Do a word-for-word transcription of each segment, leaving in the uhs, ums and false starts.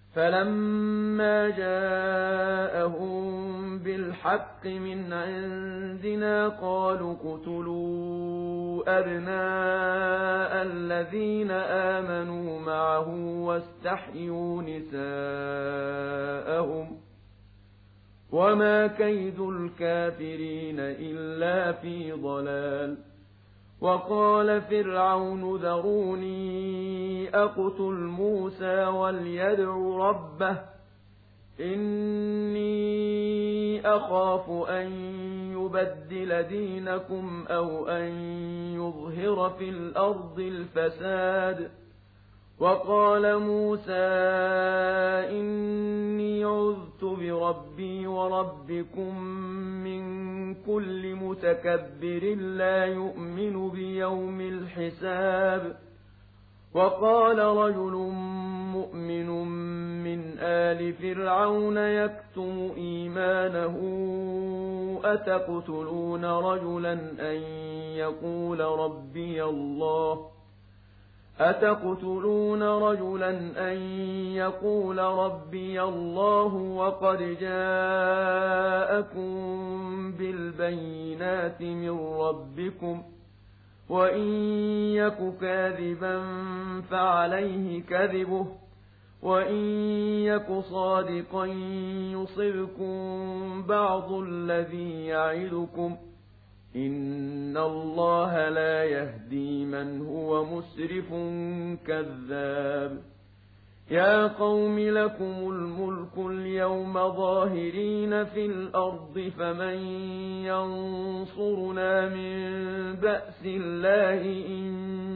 فَلَمَّا جَاءَهُم بِالْحَقِّ مِنْ عِندِنَا قَالُوا اقْتُلُوا أَبْنَاءَ الَّذِينَ آمَنُوا مَعَهُ وَاسْتَحْيُوا نِسَاءَهُمْ ۚ وَمَا كَيْدُ الْكَافِرِينَ إِلَّا فِي ضَلَالٍ. وَقَالَ فِرْعَوْنُ ذَرُونِي أَقْتُلْ مُوسَىٰ وَلْيَدْعُ رَبَّهُ إِنِّي أَخَافُ أَن يُبَدِّلَ دِينَكُمْ أَوْ أَن يُظْهِرَ فِي الْأَرْضِ الْفَسَادَ. وَقَالَ مُوسَىٰ إِنِّي عُذْتُ بِرَبِّي وَرَبِّكُم مِّن كُلِّ مُتَكَبِّرٍ لَّا يُؤْمِنُ بِيَوْمِ الْحِسَابِ. وَقَالَ رَجُلٌ مُّؤْمِنٌ مِّنْ آلِ فِرْعَوْنَ يَكْتُمُ إِيمَانَهُ أَتَقْتُلُونَ رَجُلًا أَن يَقُولَ رَبِّيَ اللَّهُ أَتَقْتُلُونَ رَجُلًا أَن يَقُولَ رَبِّيَ اللَّهُ وَقَدْ جَاءَكُم بِالْبَيِّنَاتِ مِن رَّبِّكُمْ ۖ وَإِن يَكُ كَاذِبًا فَعَلَيْهِ كَذِبُهُ ۖ وَإِن يَكُ صَادِقًا يُصِبْكُم بَعْضُ الَّذِي يَعِدُكُمْ ۖ إِنَّ اللَّهَ لَا يَهْدِي مَنْ هُوَ مُسْرِفٌ كَذَّابٌ. يَا قَوْمِ لَكُمُ الْمُلْكُ الْيَوْمَ ظَاهِرِينَ فِي الْأَرْضِ فَمَن يَنصُرُنَا مِن بَأْسِ اللَّهِ إِن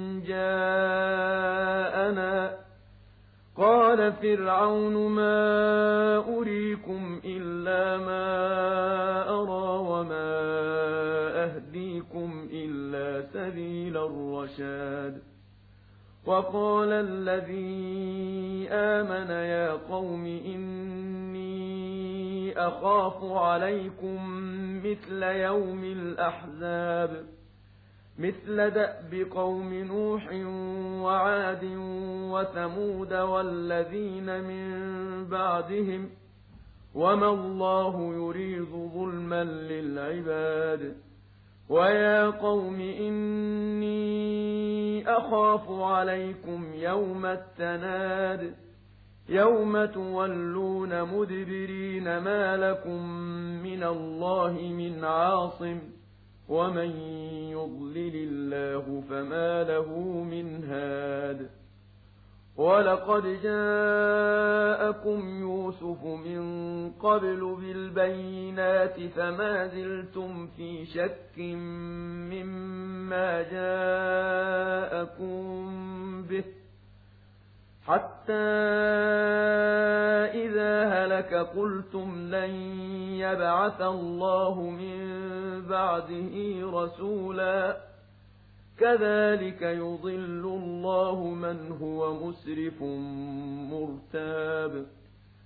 جَاءَنَا. قَالَ فِرْعَوْنُ مَا أُرِيكُمْ إِلَّا مَا أَرَىٰ وَمَا أَهْدِيكُمْ إِلَّا سَبِيلَ الرَّشَادِ. وَقَالَ الَّذِي آمَنَ يَا قَوْمِ إِنِّي أَخَافُ عَلَيْكُم مِّثْلَ يَوْمِ الْأَحْزَابِ مِثْلَ دَأْبِ قَوْمِ نُوحٍ وَعَادٍ وَثَمُودَ وَالَّذِينَ مِن بَعْدِهِمْ ۚ وَمَا اللَّهُ يُرِيدُ ظُلْمًا لِّلْعِبَادِ. وَيَا قَوْمِ إِنِّي أَخَافُ عَلَيْكُمْ يَوْمَ التَّنَادِ يَوْمَ تُوَلُّونَ مُدْبِرِينَ مَا لَكُم مِّنَ اللَّهِ مِنْ عَاصِمٍ وَمَن يُضْلِلِ اللَّهُ فَمَا لَهُ مِنْ هَادٍ. وَلَقَدْ جَاءَكُمْ يُوسُفُ مِن قَبْلُ بِالْبَيِّنَاتِ فَمَا زِلْتُمْ فِي شَكٍّ مِّمَّا جَاءَكُم بِهِ حَتَّىٰ إِذَا هَلَكَ قُلْتُمْ لَن يَبْعَثَ اللَّهُ مِن بَعْدِهِ رَسُولًا. كَذَٰلِكَ يُضِلُّ اللَّهُ مَنْ هُوَ مُسْرِفٌ مُّرْتَابٌ.